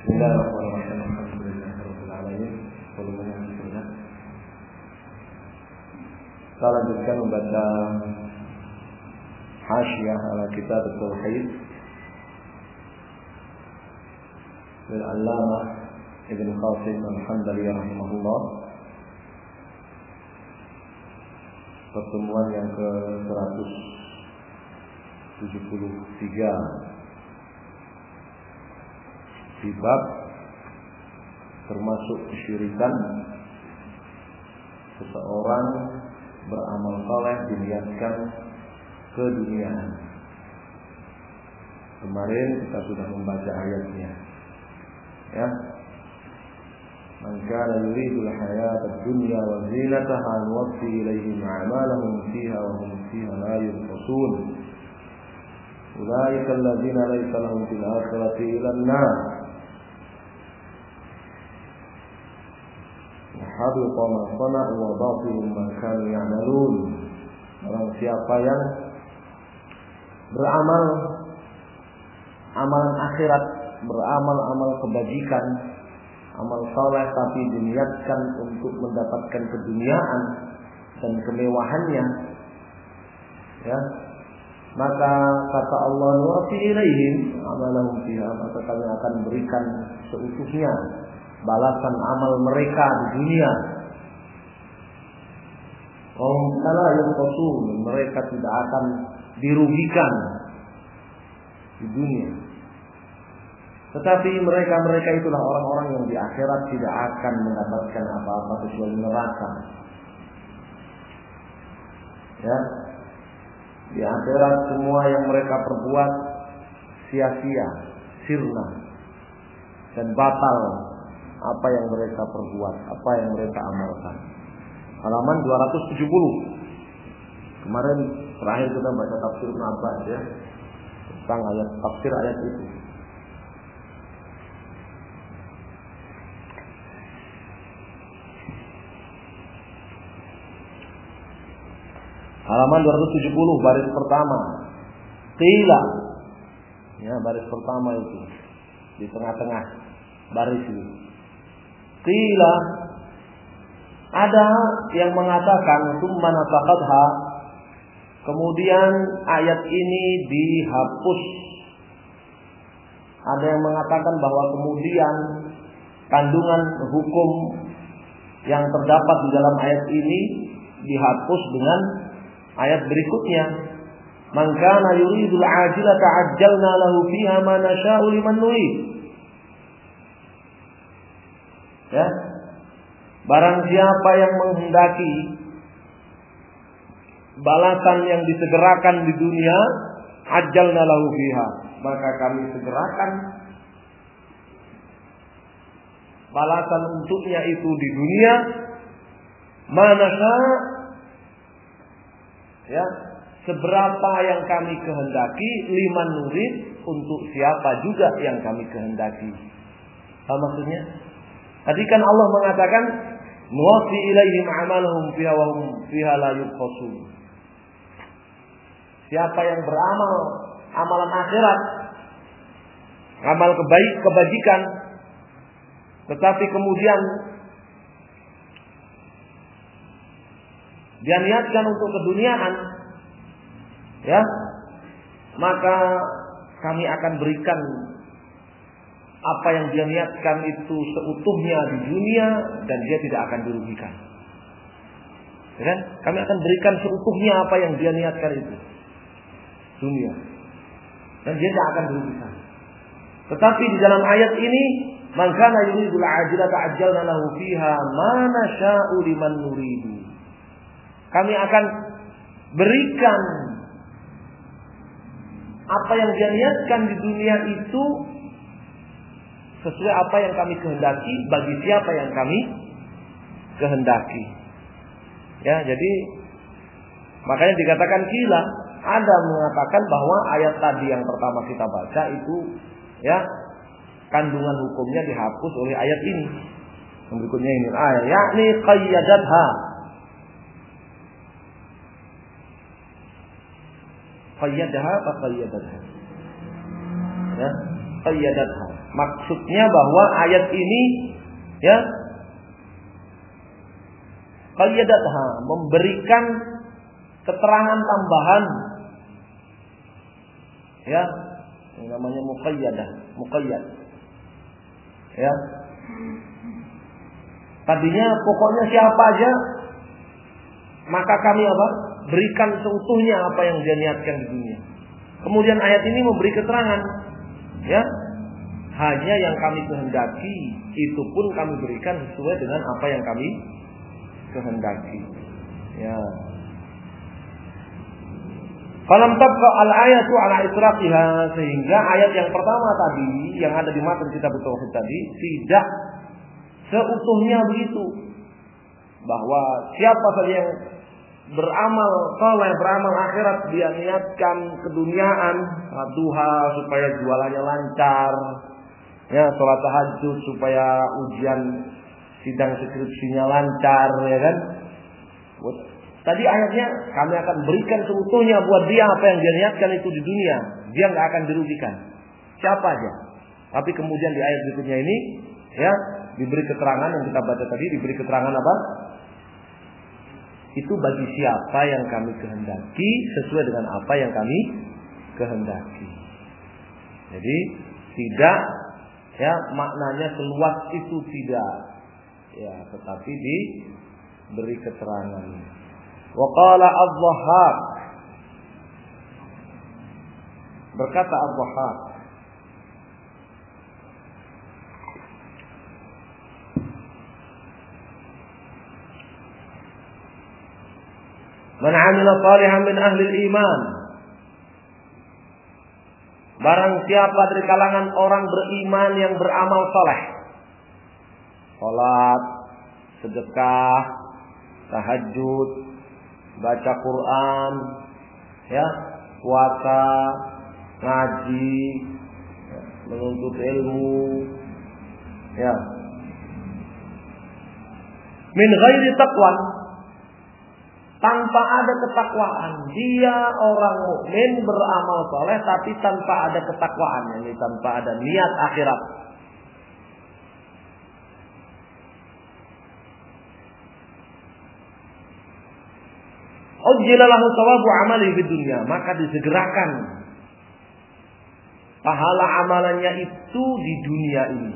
Bismillahirrahmanirrahim. Alhamdulillahirabbil alamin. Kita lanjutkan membaca Hasyiyah ala Kitab Tauhid dari Allamah Ibn Qasim Al-Hambali rahimahullah. Pertemuan yang ke-173 di bab termasuk kesyirikan seseorang beramal saleh diniatkan keduniaan. Kemarin kita sudah membaca ayatnya, ya. Man kana yuridul hayatad dunya wa zinataha nuwaffi ilaihim a'malahum fiha wa hum fiha la yunqasun. Ulaika alladziina laysa lahum fil akhirati illa an-nar. Habita ma sana'u wa batilun ma kanu ya'malun. Barang siapa yang beramal amalan akhirat, beramal amal kebajikan, amal saleh tapi diniatkan untuk mendapatkan keduniaan dan kemewahannya, ya, maka kata Allah, nuwaffi ilaihim amalahum fiha, maka kami akan berikan seutuhnya balasan amal mereka di dunia. Mereka tidak akan dirugikan di dunia. Tetapi mereka itulah orang-orang yang di akhirat tidak akan mendapatkan apa-apa kecuali neraka. Ya, di akhirat semua yang mereka perbuat sia-sia, sirna dan batal. Apa yang mereka perbuat, apa yang mereka amalkan. Halaman 270. Kemarin terakhir kita baca tafsir Ibnu Abbas, ya, tentang ayat tafsir ayat itu. Halaman 270 baris pertama. Qila, ya, baris pertama itu di tengah-tengah baris ini. Qila, ada yang mengatakan summa nasakhatha, kemudian ayat ini dihapus. Ada yang mengatakan bahwa kemudian kandungan hukum yang terdapat di dalam ayat ini dihapus dengan ayat berikutnya. Man kana yuridul ajilata ajjalna lahu fiha ma nasha'u liman nurid. Ya, barang siapa yang menghendaki balasan yang disegerakan di dunia, ajjalna lahu fiha, maka kami segerakan balasan untuknya itu di dunia, manasa, ya, seberapa yang kami kehendaki, liman nurid, untuk siapa juga yang kami kehendaki. Apa maksudnya? Tadi kan Allah mengatakan nuwaffi ilaihim a'malahum fiha wa hum fiha la yunqasun. Siapa yang beramal amalan akhirat, amal kebajikan, tetapi kemudian dia niatkan untuk keduniaan, ya, maka kami akan berikan apa yang dia niatkan itu seutuhnya di dunia dan dia tidak akan dirugikan. Ya kan? Kami akan berikan seutuhnya apa yang dia niatkan itu dunia dan dia tidak akan dirugikan. Tetapi di dalam ayat ini, man kana yuridul ajilata ajjalna lahu fiha ma nasha'u liman nuridu. Kami akan berikan apa yang dia niatkan di dunia itu sesuai apa yang kami kehendaki bagi siapa yang kami kehendaki. Ya, jadi makanya dikatakan qila, ada mengatakan bahwa ayat tadi yang pertama kita baca itu, ya, kandungan hukumnya dihapus oleh ayat ini. Yang berikutnya ini ayat, yakni qayyadatha. Qayyadaha apa qayyadatha? Ya, qayyadatha. Maksudnya bahwa ayat ini ya qayyadatha, memberikan keterangan tambahan ya, yang namanya muqayyad. Ya. Tadinya pokoknya siapa aja maka kami apa? Berikan seutuhnya apa yang dia niatkan di dunia. Kemudian ayat ini memberi keterangan, ya, hanya yang kami kehendaki itu pun kami berikan sesuai dengan apa yang kami kehendaki. Ya. Falam tabqa al-ayatu ala israqiha, sehingga ayat yang pertama tadi yang ada di matan kitab tauhid tadi tidak seutuhnya begitu, bahwa siapa saja yang beramal saleh, beramal akhirat, dia niatkan keduniaan, salat duha supaya jualannya lancar, ya, salat tahajud supaya ujian sidang skripsinya lancar, ya kan? Tadi ayatnya kami akan berikan seutuhnya buat dia apa yang dia niatkan itu di dunia, dia nggak akan dirugikan siapa aja. Tapi kemudian di ayat berikutnya ini, ya, diberi keterangan yang kita baca tadi, diberi keterangan apa? Itu bagi siapa yang kami kehendaki sesuai dengan apa yang kami kehendaki. Jadi tidak, ya, maknanya seluas itu tidak, ya, tetapi diberi keterangan. Wa qala adh-Dhahhak, berkata Adh-Dhahhak, man 'amila shalihan min ahli al-iman, barang siapa dari kalangan orang beriman yang beramal saleh, salat, sedekah, tahajud, baca Quran, ya, puasa, ngaji, menuntut ilmu, ya, min ghairi taqwa, tanpa ada ketakwaan. Dia orang mukmin beramal saleh tapi tanpa ada ketakwaan, yakni tanpa ada niat akhirat. Ujjila lahu thawabu amali fid dunya, maka disegerakan pahala amalannya itu di dunia ini.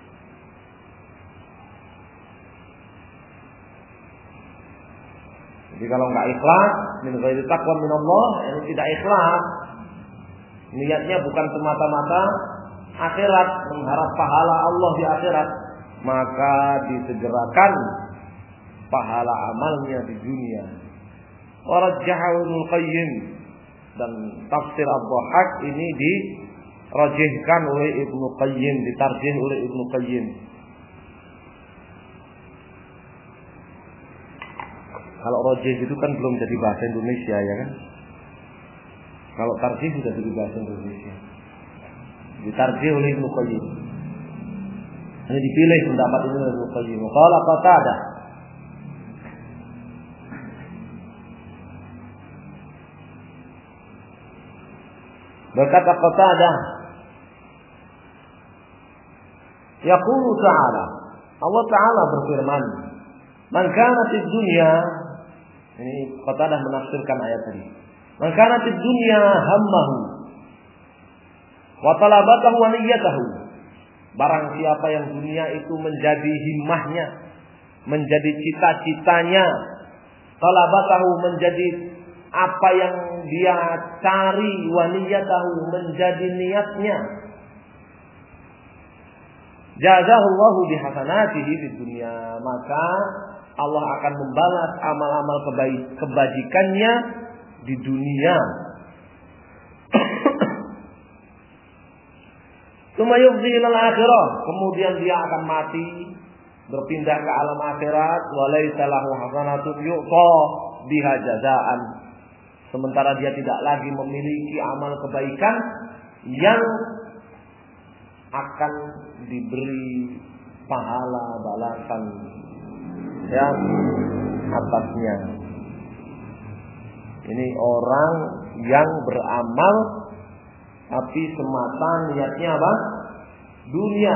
Jadi kalau enggak ikhlas, min ghairi taqwa min Allah, ini tidak ikhlas, niatnya bukan semata-mata akhirat, mengharap pahala Allah di akhirat, maka disegerakan pahala amalnya di dunia. Warajjahu Ibnu Qayyim, dan tafsir Adh-Dhahhak ini dirajihkan oleh Ibnu Qayyim, ditarjih oleh Ibnu Qayyim. Kalau rajih itu kan belum jadi bahasa Indonesia, ya kan? Kalau tarjih sudah jadi bahasa Indonesia. Ditarjih oleh Ibnu Qayyim. Ini dipilih pendapat ini oleh Ibnu Qayyim. Qala Qatadah, berkata Qatadah, yaqulu ta'ala, Allah Ta'ala berfirman, man kana fid dunya, ini Qatadah menafsirkan ayat tadi, man kana fid dunya hammahu wa talabatahu wa niyyatahu, barang siapa yang dunia itu menjadi himmahnya, menjadi cita-citanya, talabatahu menjadi apa yang dia cari, waniyatahu menjadi niatnya, jazahullahu bihasanatihi di dunia, maka Allah akan membalas amal-amal kebajikannya di dunia. Tsumma yufdi ilal akhirah, kemudian dia akan mati, berpindah ke alam akhirat, walaysa lahu hasanatun yu'ta biha jazaan, sementara dia tidak lagi memiliki amal kebaikan yang akan diberi pahala balasan, ya, atasnya. Ini orang yang beramal tapi semata niatnya apa? dunia.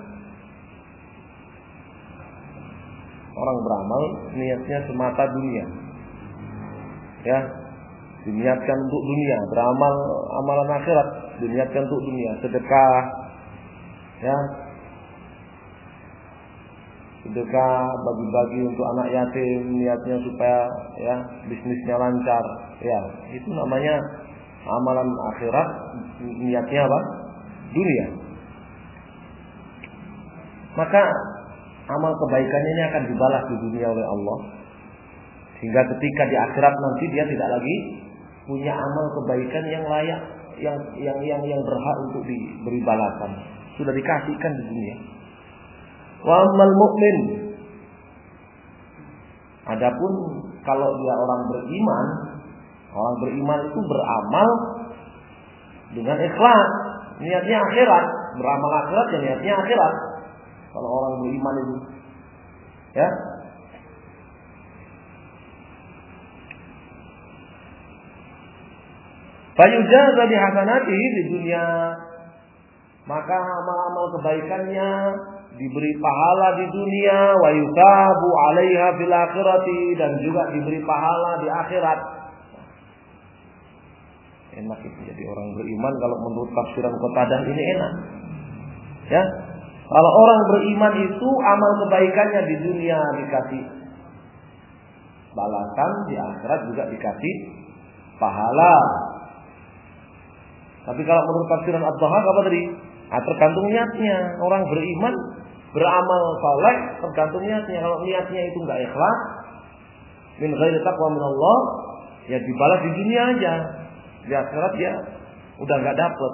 Orang beramal niatnya semata dunia. Ya, diniatkan untuk dunia, beramal amalan akhirat diniatkan untuk dunia, sedekah, ya, sedekah, bagi-bagi untuk anak yatim, niatnya supaya ya bisnisnya lancar, ya itu namanya amalan akhirat, niatnya apa? Dunia. Maka amal kebaikan ini akan dibalas di dunia oleh Allah, sehingga ketika di akhirat nanti dia tidak lagi punya amal kebaikan yang layak, yang berhak untuk diberi balasan, sudah dikasihkan di dunia. Wa ammal mu'min, adapun kalau dia orang beriman itu beramal dengan ikhlas, niatnya akhirat, beramal akhirat dan niatnya akhirat. Kalau orang beriman itu, ya. Fayujaza bihasanatihi di dunia, maka amal-amal kebaikannya diberi pahala di dunia, wa yusabu 'alaiha fil akhirati, dan juga diberi pahala di akhirat. Enak itu jadi orang beriman kalau menurut tafsiran Qatadah ini enak. Ya. Kalau orang beriman itu amal kebaikannya di dunia dikasih balasan, di akhirat juga dikasih pahala. Tapi kalau menurut tafsiran Ad-Dhahhak apa tadi? Tergantung niatnya. Orang beriman beramal saleh tergantung niatnya. Kalau niatnya itu enggak ikhlas, min ghairi taqwa min Allah, ya dibalas di dunia aja. Di akhirat ya udah enggak dapat.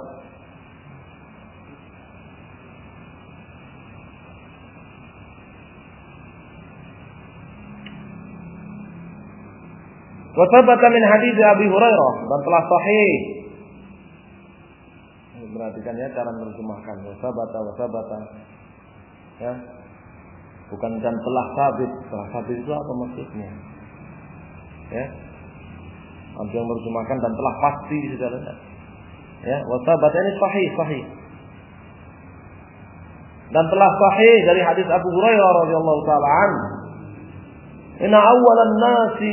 Wa thabata min hadits Abi Hurairah, dan telah sahih. Perhatikan ya cara menerjemahkan wasabata. Ya. Bukan dan telah sabit. Telah sabit itu apa maksudnya? Ya. Ada yang menerjemahkan dan telah pasti saudara. Ya, wasabata ini sahih. Dan telah sahih dari hadis Abu Hurairah radhiyallahu taala anhu. Inna awwalan nasi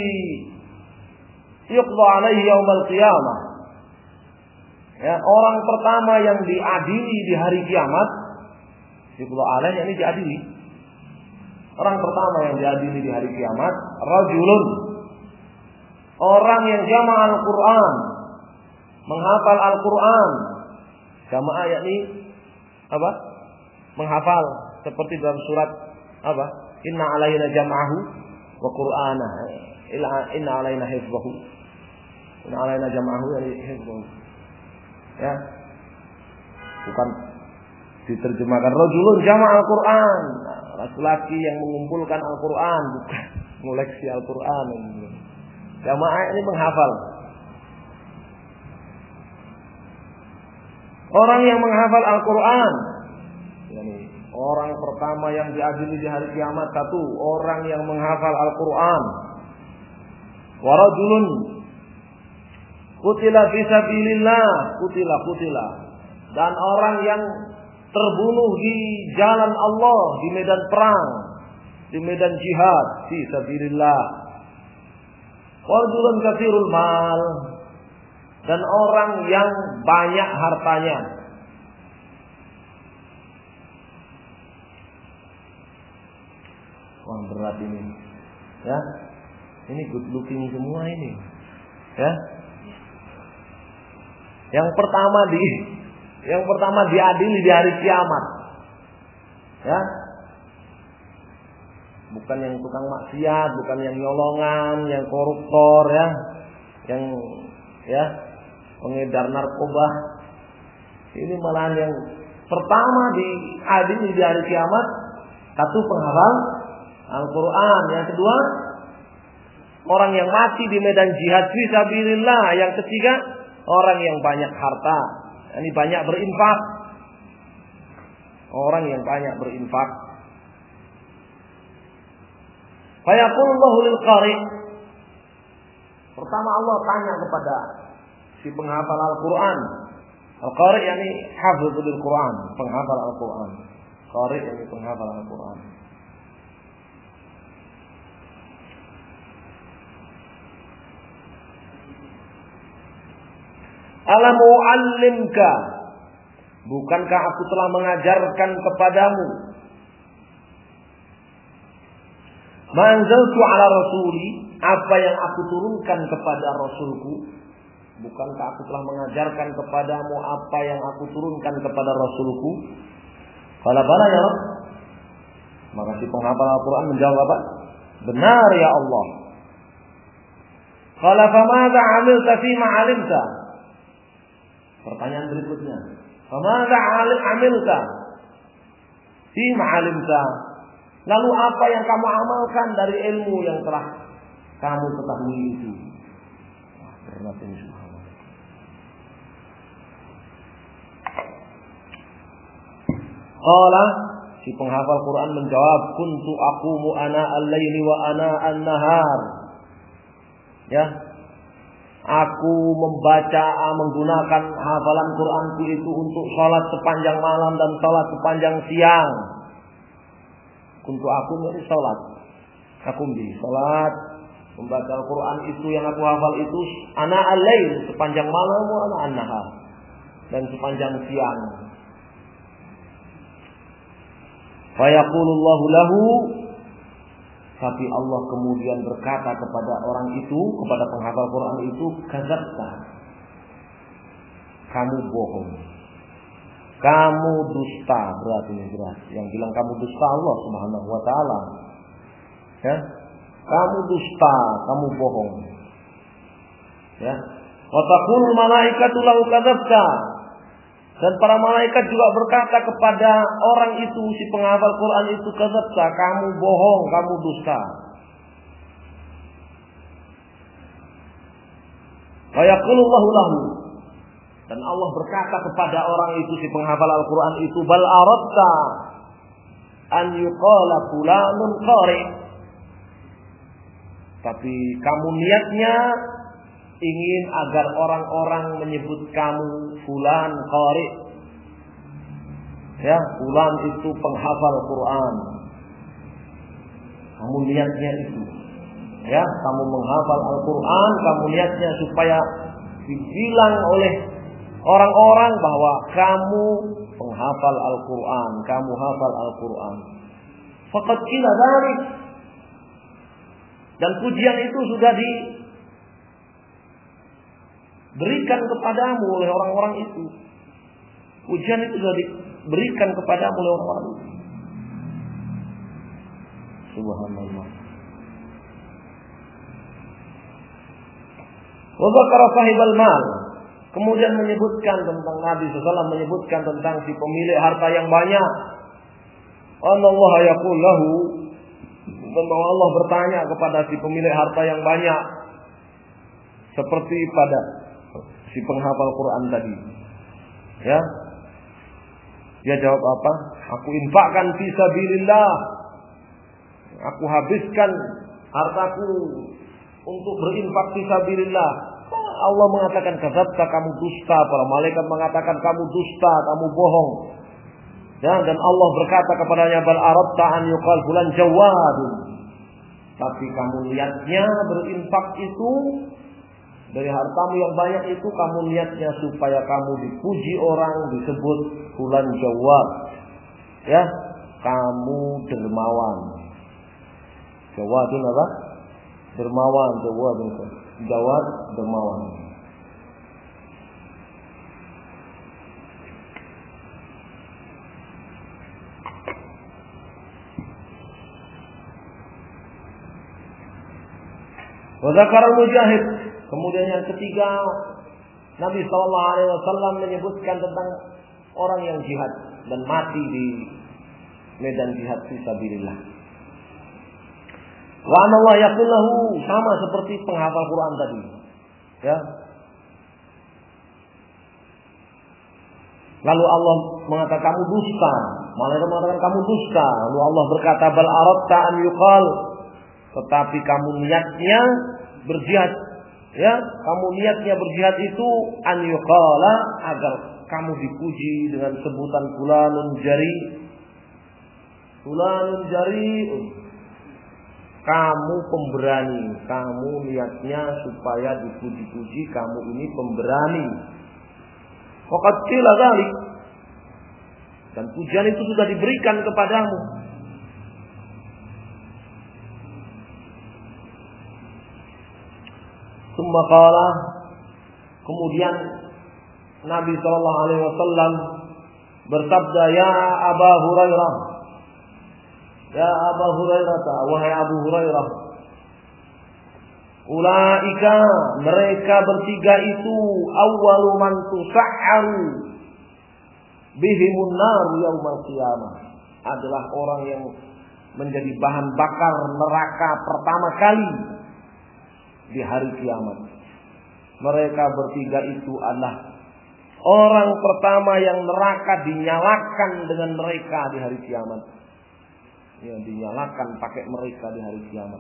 yuqda alaihi yaumil qiyamah. Ya, orang pertama yang diadili di hari kiamat, yuqda alaihi, ini diadili. Orang pertama yang diadili di hari kiamat, rajulun, orang yang jama' al-Qur'an, menghafal Al-Qur'an. Jamaah yakni apa? Menghafal seperti dalam surat apa? Inna alaina jam'ahu wa qur'ana. Inna alaina hifdhahu. Inna alaina jam'ahu yani hifdhahu. Ya. Bukan diterjemahkan rajulun jama' Al-Qur'an. Laki-laki yang mengumpulkan Al-Qur'an, bukan mengoleksi Al-Qur'an. Jamaah ini menghafal. Orang yang menghafal Al-Qur'an, yani orang pertama yang diadili di hari kiamat, satu orang yang menghafal Al-Qur'an. Wa rajulun qutila fi sabilillah, qutila. Dan orang yang terbunuh di jalan Allah, di medan perang, di medan jihad, fi sabilillah. Wa rajulun katsirul mal, dan orang yang banyak hartanya. Wah, berat ini. Ya. Ini good looking semua ini. Ya. Yang pertama diadili di hari kiamat. Ya. Bukan yang tukang maksiat, bukan yang nyolongan, yang koruptor ya. Yang ya, pengedar narkoba. Ini malahan yang pertama diadili di hari kiamat, satu penghafal Al-Qur'an, yang kedua orang yang mati di medan jihad fi sabilillah, yang ketiga orang yang banyak harta, ini banyak berinfak. Orang yang banyak berinfak. Fayaqulullahu lil qari'. Pertama Allah tanya kepada si penghafal Al-Qur'an, Al-qari yani hafizul Quran, penghafal Al-Quran. Qari yani penghafal Al-Quran. Alam u'allimka, bukankah aku telah mengajarkan kepadamu ma anzaltu ala rasuli, apa yang aku turunkan kepada rasulku. Bukankah aku telah mengajarkan kepadamu apa yang aku turunkan kepada rasulku? Qala bala ya Rabb. Maka si penghafal Al-Quran menjawab apa? Benar ya Allah. Qala famadza 'amilta fima 'alimta. Pertanyaan berikutnya, famadza 'amilta fima 'alimta. Lalu apa yang kamu amalkan dari ilmu yang telah kamu ketahui itu? Berat ini subhanallah. Qala, si penghafal Quran menjawab, kuntu aqumu ana al-laili wa ana an-nahar. Ya. Aku membaca, menggunakan hafalan Quranku itu untuk salat sepanjang malam dan salat sepanjang siang. Kuntu aku ini salat. Aku di salat membaca Al-Quran itu yang aku hafal itu ana al-lail, sepanjang malam, wa ana an-nahar, dan sepanjang siang. Fa yaqulullahu lahu, tapi Allah kemudian berkata kepada orang itu, kepada penghafal Quran itu, kadzabta, kamu bohong, kamu dusta. Berarti ini jelas, yang bilang kamu dusta Allah Subhanahu wa taala. Ya, kamu dusta, kamu bohong. Ya, wa taqulul malaikatu lahu kadzabta, dan para malaikat juga berkata kepada orang itu, si penghafal Quran itu, kadzabta, kamu bohong, kamu dusta. Wa yaqulullahu lahu, dan Allah berkata kepada orang itu, si penghafal Al-Quran itu, bal aradta an yuqala fulanun qari, tapi kamu niatnya ingin agar orang-orang menyebut kamu fulan qari. Ya, fulan itu penghafal Quran. Kamu niatnya itu. Ya, kamu menghafal Al-Quran, kamu niatnya supaya dibilang oleh orang-orang bahwa kamu penghafal Al-Quran, kamu hafal Al-Quran. Faqad qila dzalik, dan pujian itu sudah diberikan kepadamu oleh orang-orang itu. Pujian itu sudah diberikan kepadamu oleh orang-orang itu. Subhanallah. Wa dzakara sahibal mal, kemudian menyebutkan tentang Nabi SAW, menyebutkan tentang si pemilik harta yang banyak. Allah yaqul lahu, bahwa Allah bertanya kepada si pemilik harta yang banyak, seperti pada si penghafal Quran tadi. Ya, dia jawab apa? Aku infakkan fi sabilillah, aku habiskan hartaku untuk berinfak fi sabilillah. Allah mengatakan kadzabta, kamu dusta. Para malaikat mengatakan kamu dusta, kamu bohong. Ya, dan Allah berkata kepadanya, bal aradta an yuqal fulan jawadun, tapi kamu niatnya berinfak itu dari hartamu yang banyak itu, kamu niatnya supaya kamu dipuji orang, disebut fulan jawad. Ya, kamu dermawan. Jawadun apa? Dermawan, jawad dermawan. Wa dzakara Mujahid, kemudian yang ketiga, Nabi SAW menyebutkan tentang orang yang jihad dan mati di medan jihad fi sabilillah. Wa anallahu yaqul lahu, sama seperti penghafal Quran tadi. Ya. Lalu Allah mengatakan kamu dusta. Malaikat mengatakan kamu dusta. Lalu Allah berkata, bal aradta an yuqal, tetapi kamu niatnya berjihad. Ya, kamu niatnya berjihad itu an yuqala, agar kamu dipuji dengan sebutan fulanun jari. Fulanun jari'un. Kamu pemberani. Kamu niatnya supaya dipuji-puji, kamu ini pemberani. Faqad qila dzalik. Dan pujian itu sudah diberikan kepadamu. Tsumma qala, kemudian Nabi sallallahu alaihi wasallam bersabda, ya Aba Hurairah, ya Aba Hurairah, wahai Abu Hurairah, ulaika, mereka bertiga itu, awwalu man tusa'aru bihimun nar yaumal qiyamah, adalah orang yang menjadi bahan bakar neraka pertama kali di hari kiamat. Mereka bertiga itu adalah orang pertama yang neraka dinyalakan dengan mereka di hari kiamat. Ya, dinyalakan pakai mereka di hari kiamat.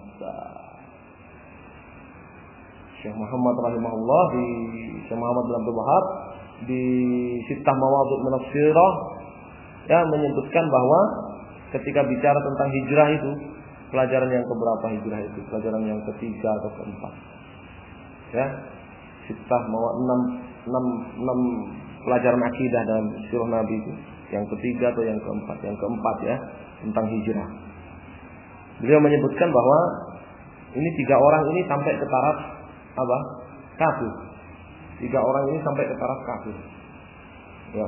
Syekh Muhammad rahimahullah di Syekh Muhammad bin Abdul Wahab di Sittah Mawadhi' min as-Sirah ya menyebutkan bahwa ketika bicara tentang hijrah itu, pelajaran yang keberapa hijrah itu? Pelajaran yang ketiga atau keempat? Ya, Sittah Mawadhi' 6 pelajaran akidah dalam sirah Nabi itu. Yang ketiga atau yang keempat? Yang keempat ya, tentang hijrah. Beliau menyebutkan bahwa ini 3 orang ini sampai ke taraf apa? Kafir. 3 orang ini sampai ke taraf kafir. Ya.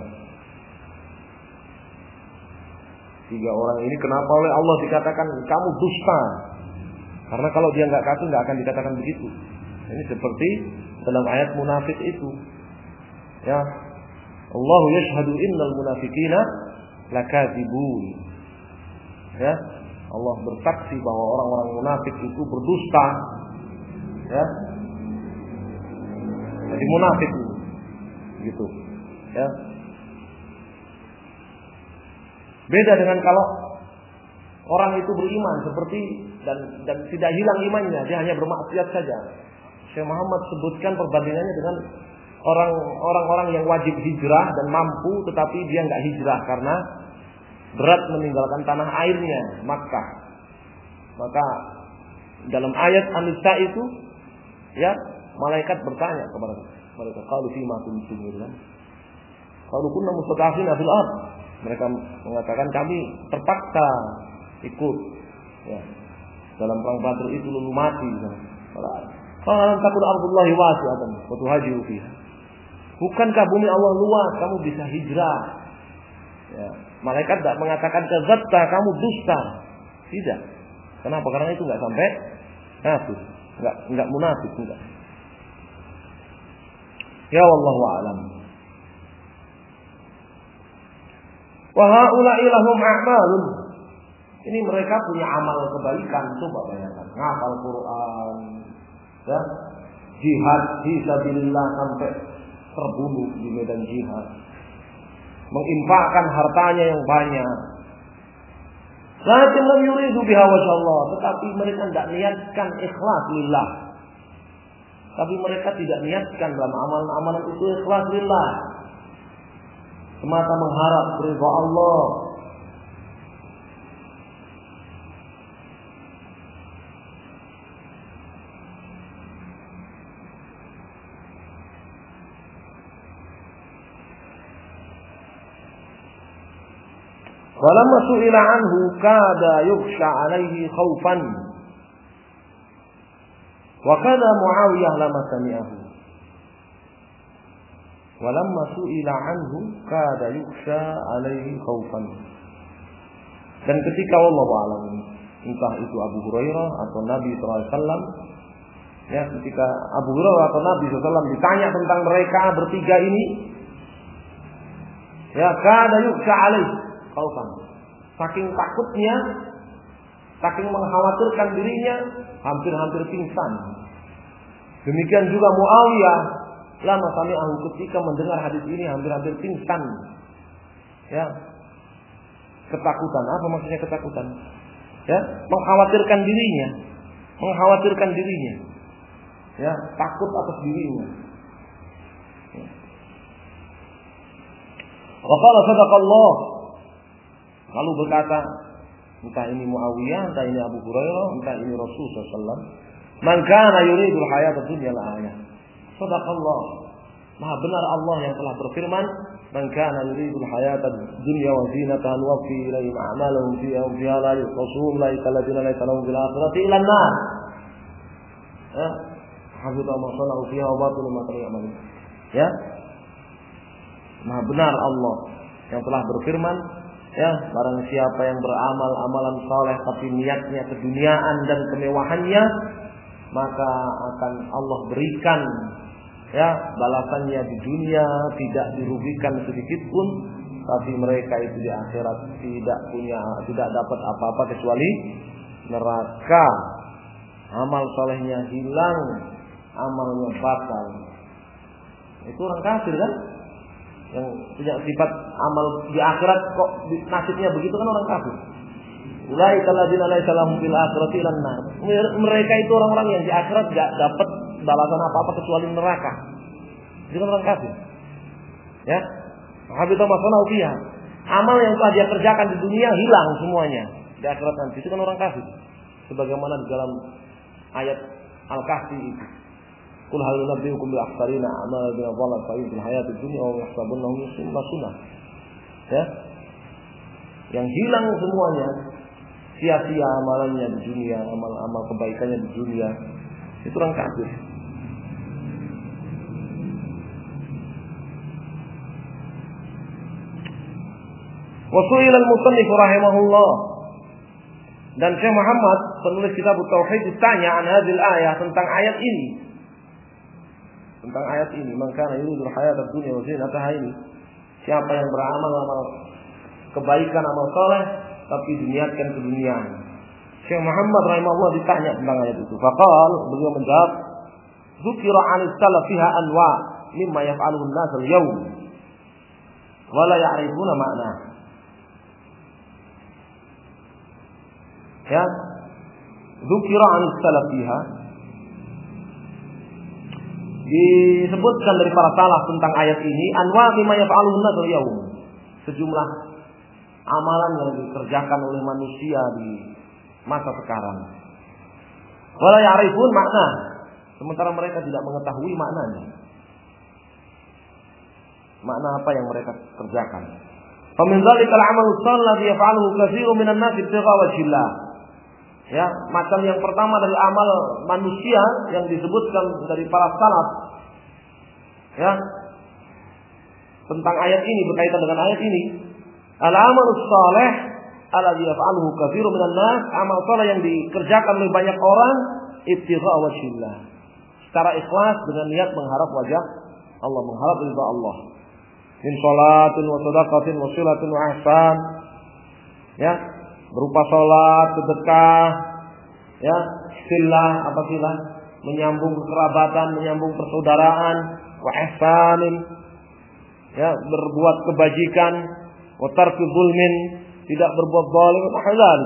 3 orang ini kenapa oleh Allah dikatakan kamu dusta? Karena kalau dia nggak kafir nggak akan dikatakan begitu. Ini seperti dalam ayat munafik itu. Ya. Allahu yashhadu innal munafiqina lakadzibun. Ya. Allah bersaksi bahwa orang-orang munafik itu berdusta. Ya. Jadi munafik gitu. Ya. Beda dengan kalau orang itu beriman seperti dan tidak hilang imannya, dia hanya bermaksiat saja. Syekh Muhammad sebutkan perbandingannya dengan orang-orang yang wajib hijrah dan mampu tetapi dia nggak hijrah karena berat meninggalkan tanah airnya Makkah. Maka dalam ayat An-Nisa itu ya malaikat bertanya kepada mereka, qalu fima kuntum ya? Qalu kunna mustad'afina fil ardh. Mereka mengatakan kami terpaksa ikut ya. Dalam perang Badr itu lalu mati. Kalau takut ardullahi wasi'atan wa tuhajiru fiha. Bukankah bumi Allah luas, kamu bisa hijrah? Ya. Malaikat tidak mengatakan kadzabta, kamu dusta. Tidak. Kenapa? Karena itu enggak sampai kafir, enggak munafik, enggak. Ya wallahu a'lam. Wa haula'i lahum a'malun. Ini mereka punya amal kebaikan, coba bayangkan. Ngapal Quran, ya, jihad fisabilillah sampai terbunuh di medan jihad. Menginfakkan hartanya yang banyak. Lakin lam yuridu biha wajh Allah, tetapi mereka tidak niatkan ikhlas lillah. Tapi mereka tidak niatkan dalam amalan-amalan itu ikhlas lillah. Semata mengharap ridha Allah. Walamma su'ila anhu kada yukhsha alaihi khaufan. Wa kada Muawiyah lama sami'ahu. Walamma su'ila anhu kada yukhsha alaihi khaufan. Dan ketika wallahu a'lam, entah itu Abu Hurairah atau Nabi sallallahu alaihi wasallam, ya, ketika Abu Hurairah atau Nabi sallallahu alaihi wasallam ditanya tentang mereka bertiga ini, ya, kada yukhsha alaihi khaufan. Saking takutnya, saking mengkhawatirkan dirinya, hampir-hampir pingsan. Demikian juga Muawiyah lama sami'ahu, ketika mendengar hadis ini hampir-hampir pingsan. Ya. Ketakutan. Apa maksudnya ketakutan? Ya, mengkhawatirkan dirinya. Mengkhawatirkan dirinya. Ya, takut atas dirinya. Ya. Wa qala sadaqallah. Lalu berkata, entah ini Muawiyah, entah ini Abu Hurairah, entah ini Rasul sallallahu alaihi wasallam, man kana yuridul hayata dunya al-ayah. Sadaqallah. Maha benar Allah yang telah berfirman, man kana yuridul hayata dunya wa zinataha nuwaffi ilaihim a'malahum fiha wa fiha la yuqasun la ilaha illa lahum fil akhirati illa an-nar. Ya. Habita ma sana'u fiha wa batilu ma kanu ya'malun. Ya. Maha benar Allah yang telah berfirman, ya, barang siapa yang beramal amalan saleh tapi niatnya keduniaan dan kemewahannya, maka akan Allah berikan, ya, balasannya di dunia, tidak dirugikan sedikit pun, tapi mereka itu di akhirat tidak dapat apa-apa kecuali neraka. Amal salehnya hilang, amalnya batal. Itu orang kafir kan? Yang punya sifat amal di akhirat kok nasibnya begitu kan orang kafir. Ulaika alladzina laysa lahum fil akhirati illa an-nar. Mereka itu orang-orang yang di akhirat enggak dapat balasan apa-apa kecuali neraka. Itu kan orang kafir. Ya. Habita ma sana'u fiha. Amal yang telah dia kerjakan di dunia hilang semuanya di akhirat nanti. Itu kan orang kafir. Sebagaimana di dalam ayat Al-Kahfi itu. Qul hal nunabbiukum bil akhsarina a'malan bil dhalla fa'idul hayatid dunya wa yahsabunahum yusibuna. Ya. Yang hilang semuanya, sia-sia amalannya di dunia, amal-amal kebaikannya di dunia. Itu orang kafir. Wa su'ila al-musannif rahimahullah. Dan Syekh Muhammad penulis kitab Tauhid ditanya an hadhil ayah tentang ayat ini. Tentang ayat ini, man kana yuridul hayatad dunya wa zinataha ini. Siapa yang beramal amal kebaikan, amal saleh tapi diniatkan keduniaan. Syekh Muhammad rahimahullah ditanya tentang ayat itu. Faqal, beliau menjawab, dzukira 'anil salaf fiha anwa mimma yaf'aluhu an-nas al-yawm wa la ya'rifuna ma'na. Ya. Dzukira 'anil salaf fiha, disebutkan dari para salaf tentang ayat ini, anwa mimma yaf'aluhu an-nas al-yawm. Sejumlah amalan yang dikerjakan oleh manusia di masa sekarang. Wala ya'rifun makna, sementara mereka tidak mengetahui maknanya. Makna apa yang mereka kerjakan. Fa min dzalikal 'amalu shalih alladhi yaf'aluhu katsirun minan nas ibtigha wajhillah. Ya, macam yang pertama dari amal manusia yang disebutkan dari para salaf, ya, tentang ayat ini, berkaitan dengan ayat ini, al-amalus shalih alladzi yaf'aluhu katsirun minan nas, amal saleh yang dikerjakan oleh banyak orang, ibtigha wajhillah, secara ikhlas dengan niat mengharap wajah Allah, mengharap ridha Allah. Min sholatin wa shadaqatin wa silatin wa ihsan, ya, berupa salat, sedekah, ya, silah, apa silah? Menyambung kekerabatan, menyambung persaudaraan, wa ihsanin, ya, berbuat kebajikan, wa tarku zulmin, tidak berbuat zalim, mahzan.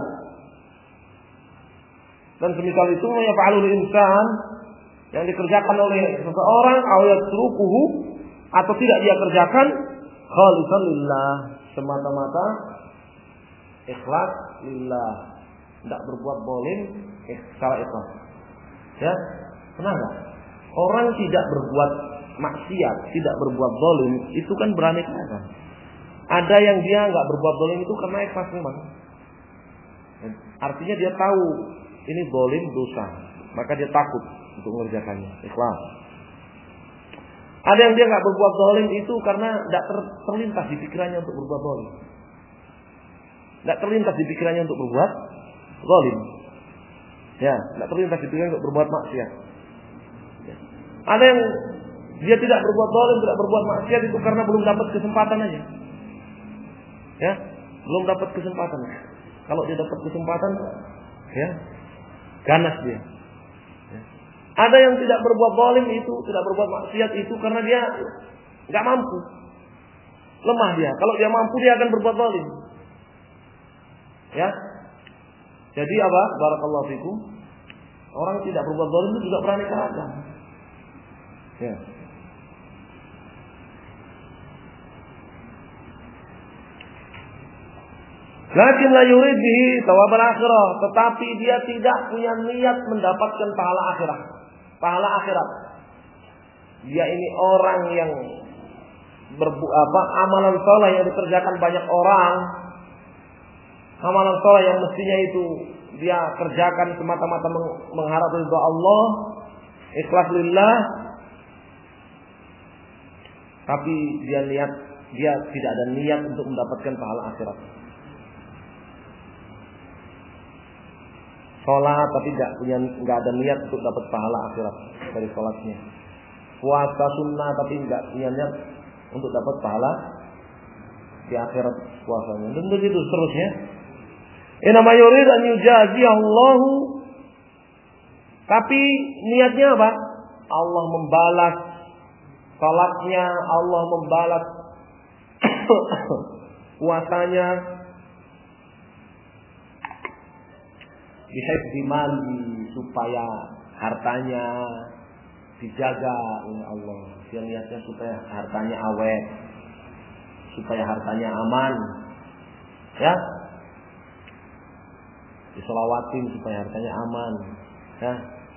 Dan semisal itu yaf'alul insan, yang dikerjakan oleh seseorang, aw yatrukuhu, atau tidak dia kerjakan, khalisan lillah, semata-mata ikhlas lillah, tidak berbuat zalim secara ikhlas. Ya, benar enggak? Orang tidak berbuat maksiat, tidak berbuat zalim, itu kan beraneka ragam. Ada yang dia enggak berbuat zalim itu karena ikhlas memang. Artinya dia tahu ini zalim dosa, maka dia takut untuk mengerjakannya, ikhlas. Ada yang dia enggak berbuat zalim itu karena tidak terlintas di pikirannya untuk berbuat zalim. Tidak terlintas di pikirannya untuk berbuat zalim. Ya, tidak terlintas di pikirannya untuk berbuat maksiat. Ya. Ada yang dia tidak berbuat zalim, tidak berbuat maksiat itu karena belum dapat kesempatan aja. Ya, belum dapat kesempatan. Kalau dia dapat kesempatan, ya, ganas dia. Ya. Ada yang tidak berbuat zalim itu, tidak berbuat maksiat itu karena dia nggak mampu, lemah dia. Kalau dia mampu dia akan berbuat zalim. Ya, jadi apa? Barakallahu fikum. Orang tidak berbuat zalim itu juga beraneka ragam. Ya. Lakin la yurid bihi thawab al-akhirah, tetapi dia tidak punya niat mendapatkan pahala akhirat. Pahala akhirat. Dia ini orang yang amalan saleh yang dikerjakan banyak orang. Amalan saleh yang mestinya itu dia kerjakan semata-mata mengharap ridha Allah, ikhlas lillah. Tapi dia tidak ada niat untuk mendapatkan pahala akhirat. Sholat tapi nggak ada niat untuk dapat pahala akhirat dari sholatnya. Puasa sunnah tapi nggak punya niat untuk dapat pahala di akhirat puasanya. Dan begitu seterusnya. Inama yurid an yujaziyallahu, tapi niatnya apa? Allah membalas salatnya, Allah membalas puasanya. Bihifzi mali, supaya hartanya dijaga oleh Allah. Dia niatnya supaya hartanya awet, supaya hartanya aman, ya. Disolawatin supaya hartanya aman, ya.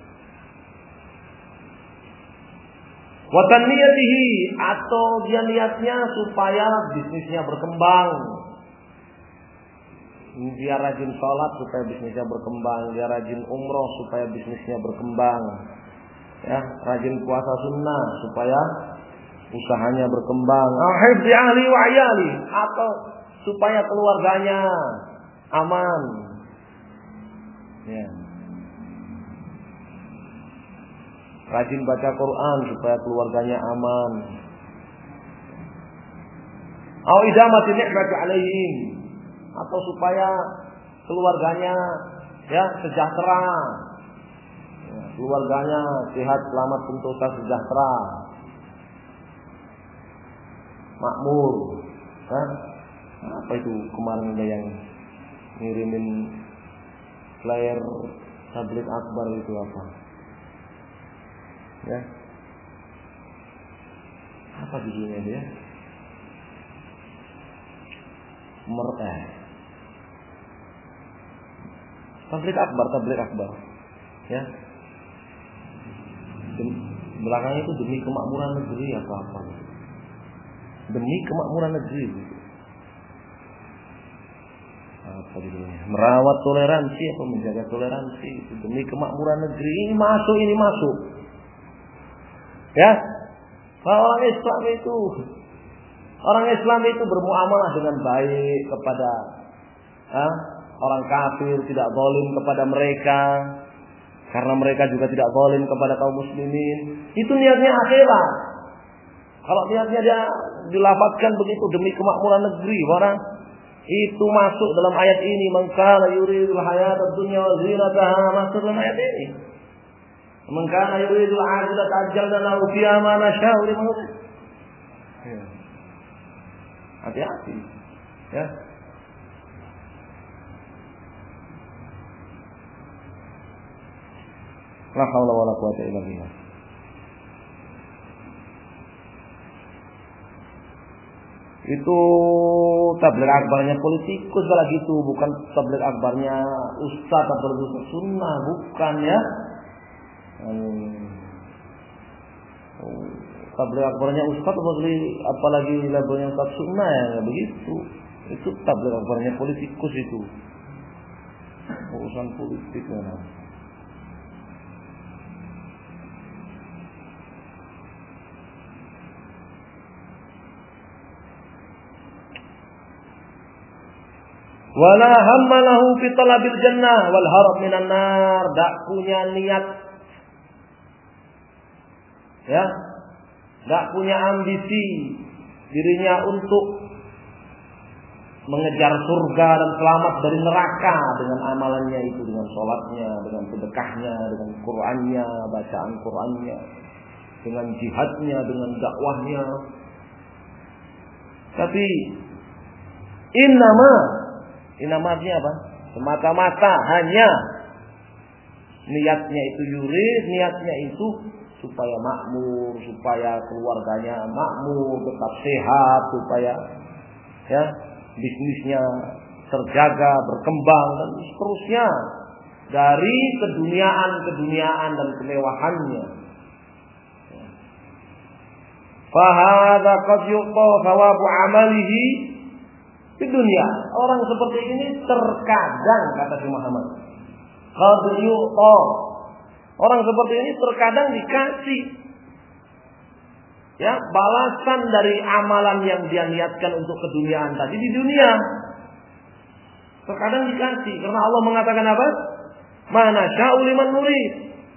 Wa taniyatihi, atau dia niatnya supaya bisnisnya berkembang. Dia rajin sholat supaya bisnisnya berkembang, dia rajin umroh supaya bisnisnya berkembang, ya, rajin puasa sunnah supaya usahanya berkembang. Hifzi ahli wa ayali, atau supaya keluarganya aman, ya. Rajin baca Quran supaya keluarganya aman. Au idamati ni'mati alaihim, atau supaya keluarganya ya sejahtera, ya, keluarganya sehat, selamat, sentosa, sejahtera, makmur, kan? Apa itu kemarin ada yang ngirimin flyer tabligh akbar itu apa? Ya, apa judulnya dia? Tabligh akbar, ya. Belakangnya itu demi kemakmuran negeri atau apa? Demi kemakmuran negeri. Apa judulnya? Merawat toleransi atau menjaga toleransi demi kemakmuran negeri. Ini masuk. Ya. Orang Islam itu bermuamalah dengan baik kepada orang kafir, tidak zalim kepada mereka, karena mereka juga tidak zalim kepada kaum muslimin. Itu niatnya akhirat. Kalau niatnya dia dilafadzkan begitu demi kemakmuran negeri, orang itu masuk dalam ayat ini. Man kana yuridul hayatad dunya wa zinataha, masuk dalam ayat ini. Man kana yuridul ajilata ajjalna lahu fiha ma nasha'u liman nurid. Hati-hati, ya. La haula wala quwwata illa billah. Itu tabligh akbarnya politikus kalau gitu, bukan tabligh akbarnya ustaz atau ustaz sunnah, bukan, ya. Tabligh akbarnya ustaz apalagi labelnya ustaz sunnah, ya begitu. Itu tabligh akbarnya politikus itu. Urusan politik, ya. Wala hammalahu fi talabil jannah wal harab minan nar, tak punya niat, ya, tak punya ambisi dirinya untuk mengejar surga dan selamat dari neraka dengan amalannya itu, dengan sholatnya, dengan sedekahnya, dengan Qur'annya, bacaan Qur'annya, dengan jihadnya, dengan dakwahnya. Tapi Inamanya apa? Semata-mata hanya niatnya itu yurid, niatnya itu supaya makmur, supaya keluarganya makmur, tetap sehat, supaya ya bisnisnya terjaga, berkembang dan seterusnya dari keduniaan dan kemewahannya. Fahadha qad yu'ta thawabu amalihi di dunia. Orang seperti ini terkadang, kata Syekh Muhammad, qad yu'ta, orang seperti ini terkadang dikasih ya balasan dari amalan yang dia niatkan untuk keduniaan tadi di dunia. Terkadang dikasih karena Allah mengatakan apa? Mana sya'u liman nurid.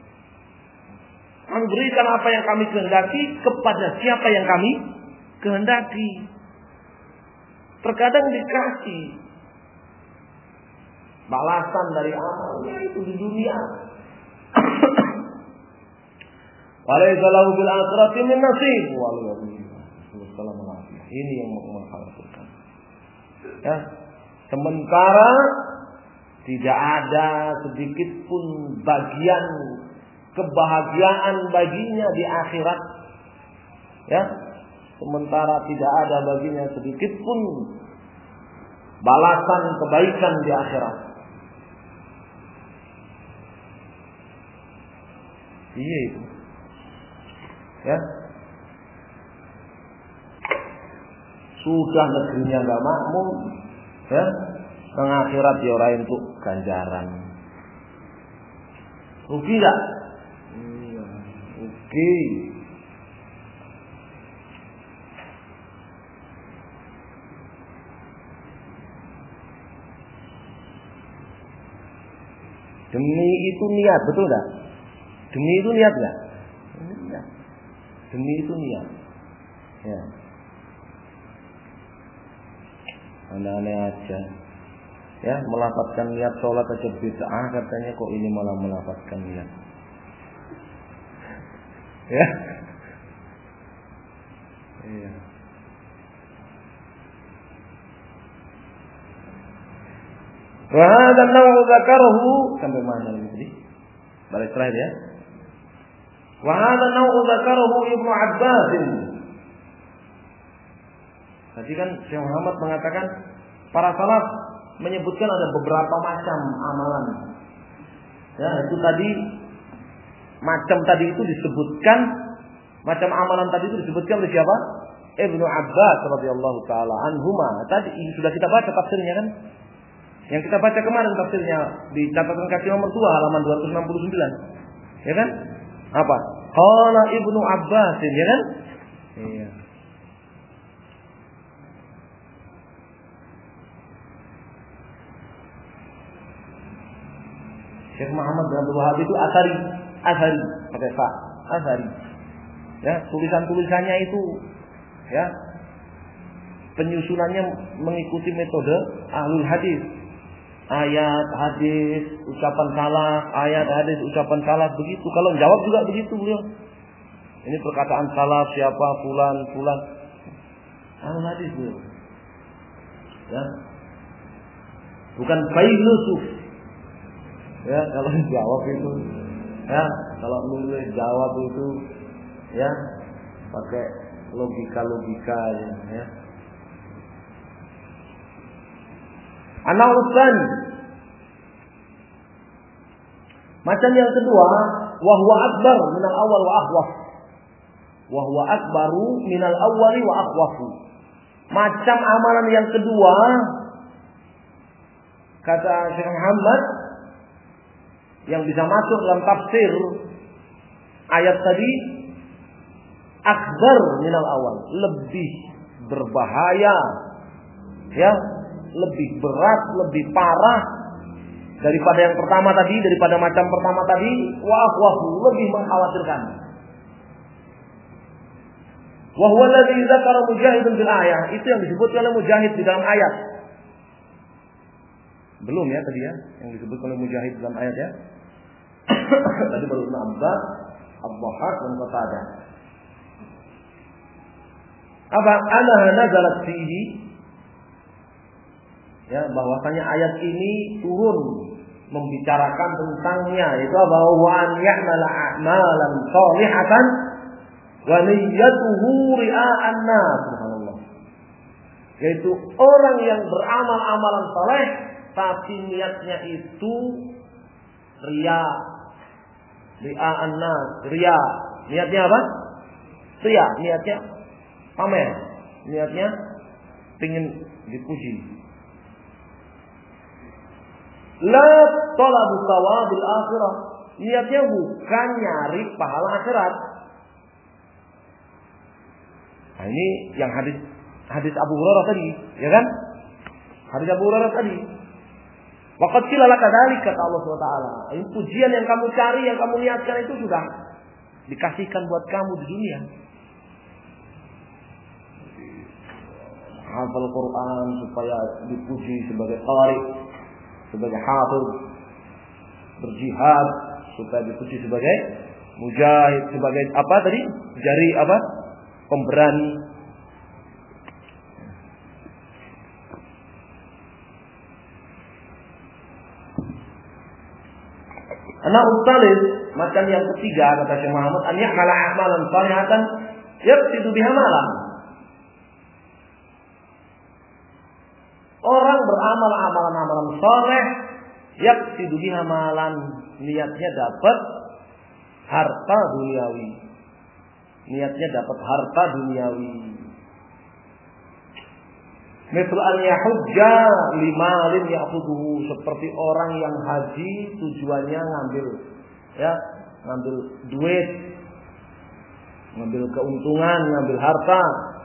Kami berikan apa yang kami kehendaki kepada siapa yang kami kehendaki. Terkadang dikasih balasan dari amalnya itu di dunia. Walaysa lahu bil akhirati min nasib. Ini yang mengkhawatirkan. Ya, sementara tidak ada sedikit pun bagian kebahagiaan baginya di akhirat. Ya, sementara tidak ada baginya sedikit pun balasan kebaikan di akhirat. Iya itu. Ya. Sudah negerinya enggak makmur, ya. Nang akhirat dia orang untuk ganjaran. Rugi enggak? Iya, rugi. Demi itu niat, betul enggak? Demi itu niat enggak? Enggak. Demi itu niat. Ya. Aneh-aneh aja. Ya, melafazkan niat sholat aja bid'ah, katanya kok ini malah melafazkan niat. Ya. Iya. Wa hadha an-naw'u dzakarahu sampai mana ini tadi? Balik slide ya. Wa hadha an-naw'u dzakarahu Ibnu Abbas. Tadi kan Syekh Muhammad mengatakan para salaf menyebutkan ada beberapa macam amalan. Ya, itu tadi macam tadi itu disebutkan, macam amalan tadi itu disebutkan oleh siapa? Ibnu Abbas radhiyallahu taala anhuma. Tadi sudah kita baca tafsirnya kan? Yang kita baca kemarin tafsirnya di catatan kaki nomor 2 halaman 269. Ya kan? Apa? Qala Ibnu Abbas, ya kan? Iya. Syekh Muhammad bin Abdul Wahab itu asari pakai fa, asari. Ya, tulisan-tulisannya itu ya penyusunannya mengikuti metode ahlul hadis. Ayat, hadis, ucapan salaf, ayat, hadis, ucapan salaf begitu. Kalau jawab juga begitu beliau. Ini perkataan salaf siapa, fulan. Ahlul hadis beliau. Ya. Bukan filsuf. Ya, kalau jawab itu ya, kalau nulis jawab itu ya pakai logika ya. An-naw'usan. Macam yang kedua, wa huwa akbar minal awwal wa akhwaf. Wa huwa akbaru minal awwali wa akhwafu. Macam amalan yang kedua kata Syekh Muhammad yang bisa masuk dalam tafsir ayat tadi, akbar minal awal, lebih berbahaya, ya, lebih berat, lebih parah daripada yang pertama tadi, daripada macam pertama tadi, wahwahu, lebih mengkhawatirkan. Wa huwa alladhi dzakara Mujahidun bil ayah, itu yang disebutkan oleh Mujahid di dalam ayat. Belum ya tadi ya, yang disebutkan oleh Mujahid dalam ayat ya. Tadi baru Ibnu Abbas, Ad-Dhahhak dan Qatadah. Apa anaha nazalat fihi? Ya, bahwasanya ayat ini turun membicarakan tentangnya, yaitu bahwa an ya'mala a'malan shalihatan wa niyyatuhu ria'an nas. Subhanallah. Yaitu orang yang beramal amalan saleh tapi niatnya itu riya. Riya. Niatnya apa? Riya, niatnya pamer. Niatnya ingin dipuji. La talabu thawabil akhirah. Niatnya bukan nyari pahala akhirat. Nah, ini yang hadis Abu Hurairah tadi, ya kan? Hadis Abu Hurairah tadi. Waqad qila laka dzalik, kata Allah SWT. Ini pujian yang kamu cari, yang kamu niatkan itu sudah dikasihkan buat kamu di dunia. Hafal Quran supaya dipuji sebagai qari, sebagai hafiz, berjihad supaya dipuji sebagai mujahid, sebagai apa tadi? Jari apa? Pemberani. Anak utalis macam yang ketiga kata Syekh Muhammad, an ya'mala amalan salihatan yaqsidu biha malan. Orang beramal amalan-amalan saleh yaqsidu biha malan, niatnya dapat harta duniawi. Niatnya dapat harta duniawi. Misal an yahujja limalin ya'khudhuhu, seperti orang yang haji tujuannya ngambil duit, ngambil keuntungan, ngambil harta.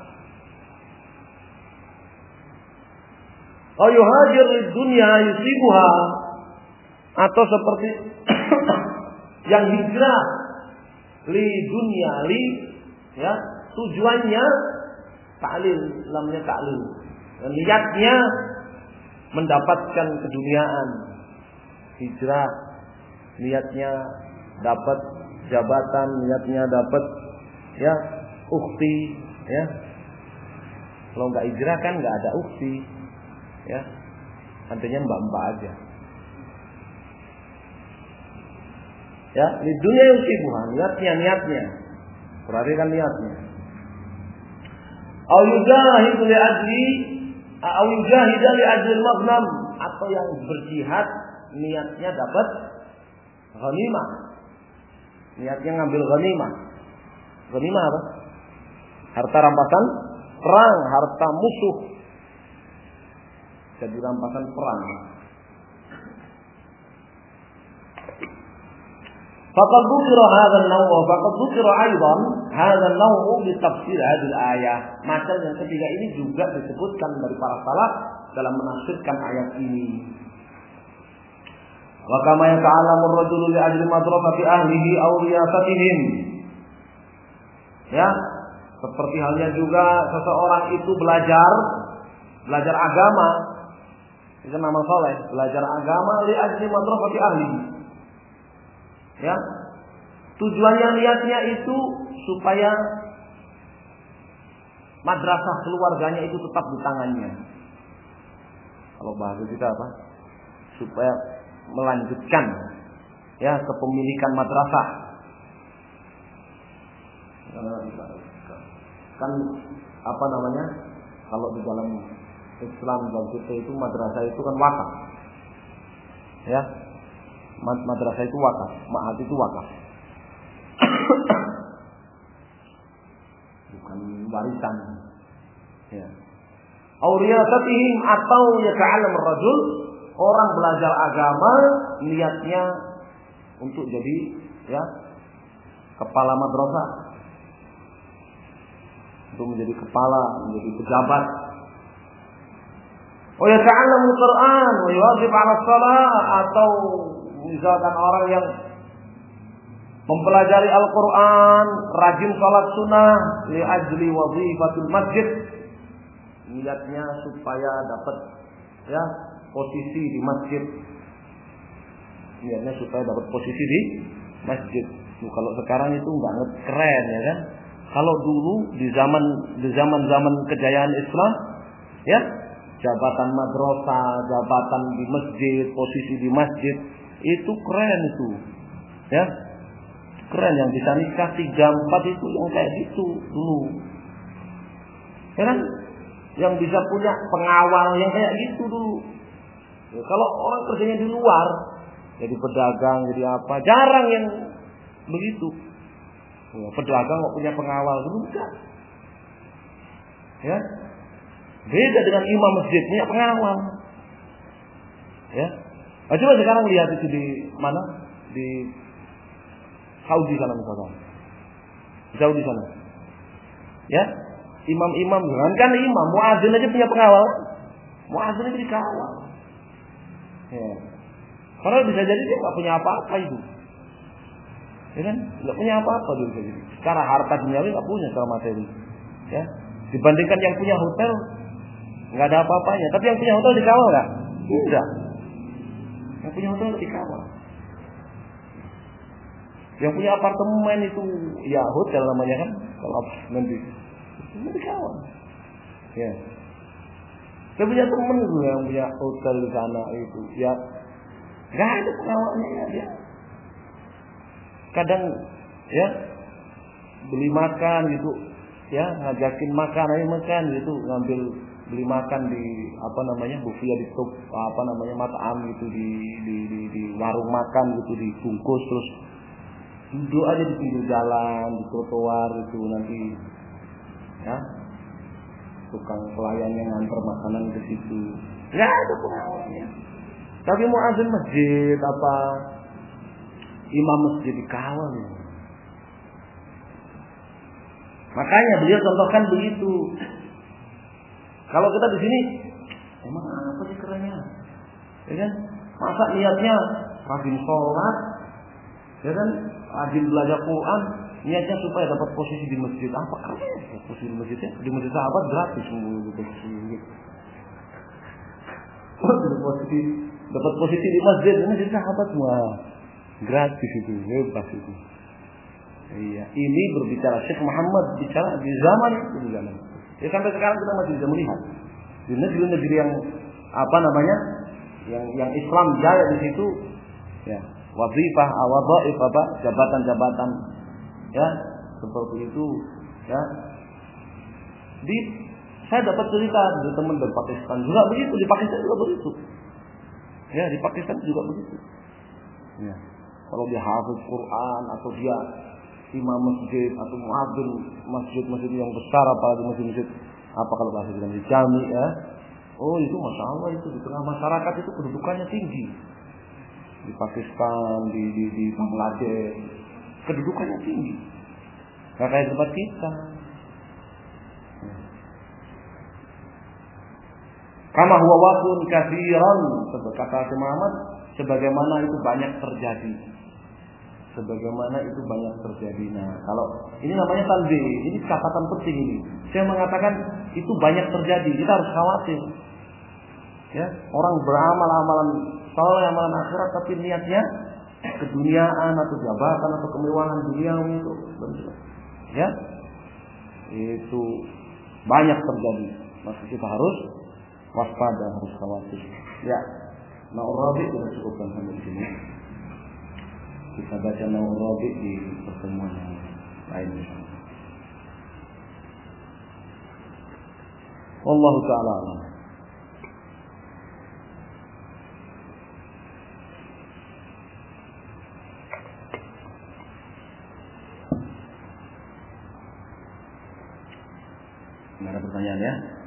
Aw yuhajir lid dunya yusibuha, atau seperti yang hijrah li dunya tujuannya ta'lil, lamnya ta'lil. Niatnya mendapatkan keduniaan, hijrah, niatnya dapat jabatan, niatnya dapat ukhti, Kalau nggak hijrah kan nggak ada ukhti, artinya mbak-mbak aja. Di dunia yang sibuhan, niatnya, perhatikan niatnya. Au yujahidu li ajli au yujahida li ajli maghnam, atau yang berjihad niatnya dapat ghanimah. Niatnya ngambil ghanimah. Ghanimah apa? Harta rampasan perang, harta musuh. Jadi rampasan perang. Faqad dzukira hadha an-naw' wa faqad dzukira aidan hadha an-naw' li tafsir hadhihi al-ayah. Macam yang ketiga ini juga disebutkan dari para salaf dalam menafsirkan ayat ini. Wa kama yata'allamu ar-rajulu li ajli madrasati ahlihi aw riyasatihim. Seperti halnya juga seseorang itu belajar agama. Itu nama saleh, belajar agama li ajli madrasati ahlihi. Tujuannya niatnya itu supaya madrasah keluarganya itu tetap di tangannya. Kalau bahasa kita apa? Supaya melanjutkan kepemilikan madrasah. Kan apa namanya? Kalau di dalam Islam dan kita itu madrasah itu kan wakaf. Madrasah itu wakaf, ma'had itu wakaf. Bukan warisan. Auriyasatihim, atau yata'allam ar-rajul, orang belajar agama niatnya untuk jadi kepala madrasah. Untuk menjadi kepala, menjadi pejabat. Wa yata'allamu al-Qur'an wa yuwazib 'ala shalah, atau misalkan orang yang mempelajari Al-Quran, rajin salat sunnah, li ajli wazifatul masjid, niatnya supaya dapat posisi di masjid. Niatnya supaya dapat posisi di masjid. Kalau sekarang itu nggak keren, kan? Kalau dulu di zaman kejayaan Islam, jabatan madrasah, jabatan di masjid, posisi di masjid, itu keren itu. Keren, yang bisa nikah 3-4 itu yang kayak gitu dulu. Kan? yang bisa punya pengawal yang kayak gitu dulu. Ya, kalau orang kerjanya di luar, jadi pedagang, jadi apa, jarang yang begitu. Ya, pedagang kok punya pengawal dulu enggak. Ya, beda dengan imam masjid punya pengawal. Ya, coba sekarang lihat itu di mana, di Saudi sana misalnya, di Saudi sana. Ya, imam-imam kan imam, muadzin aja punya pengawal. Muadzin aja dikawal. Ya. Karena bisa jadi dia nggak punya apa-apa itu, ya kan? Nggak punya apa-apa dia bisa jadi. Secara harta duniawi nggak punya, secara materi. Ya, dibandingkan yang punya hotel nggak ada apa-apanya. Tapi yang punya hotel dikawal nggak? Enggak. Yang punya hotel dikawal. Yang punya apartemen itu ya hotel namanya kan, kalau apartemen itu dikawal. Ya. Saya punya temen tuh yang punya hotel di sana itu, ya nggak ada pengawalnya ya dia. Kadang ya beli makan gitu, ya ngajakin makan ayo makan gitu, ngambil beli makan di apa namanya buffet di top apa namanya matam gitu di warung makan gitu dibungkus terus duduk aja di pinggir jalan di trotoar gitu nanti ya tukang pelayan yang nganter makanan ke situ. Ya ada pengawalnya. Tapi muadzin masjid apa imam masjid dikawal ya. Makanya beliau contohkan begitu. Kalau kita di sini emang apa sih kerennya? Ya kan? Masa niatnya rajin sholat, ya kan? Rajin belajar Quran, niatnya supaya dapat posisi di masjid. Apa keren? Posisi di masjidnya di masjid sahabat gratis posisi. Dapat posisi di masjid di sahabat semua gratis itu, bebas itu. Iya, ini berbicara Syekh Muhammad bicara di zaman itu di zaman. Ya sampai sekarang kita masih bisa melihat di negeri-negeri yang apa namanya, yang Islam jaya di situ, ya wazifah, wadhaif apa jabatan-jabatan, ya seperti itu, ya. Saya dapat cerita dari teman dari Pakistan juga begitu, di Pakistan juga begitu, ya di Pakistan juga begitu. Ya. Kalau dia hafiz Quran atau dia imam masjid atau muadzin masjid-masjid yang besar apalagi masjid-masjid apa kalau bahasa Indonesia jami ya. Oh itu masya Allah itu di tengah masyarakat itu kedudukannya tinggi. Di Pakistan, di Bangladesh kedudukannya tinggi. Gak kayak tempat kita. Kama huwa waqun katsiran kata Syekh Muhammad sebagaimana itu banyak terjadi. Sebagaimana itu banyak terjadi. Nah, kalau ini namanya tanbih, ini catatan penting ini. Saya mengatakan itu banyak terjadi, kita harus khawatir. Ya, orang beramal amalan saleh, amalan akhirat tapi niatnya keduniaan atau jabatan atau kemewahan duniawi itu, ya, itu banyak terjadi. Maka kita harus waspada, harus khawatir. Ya, Naur Rabi sudah cukupkan sampai di sini. Kita baca Naur Rabi di pertemuan yang lain. Wallahu ta'ala a'lam. Ada pertanyaan ya?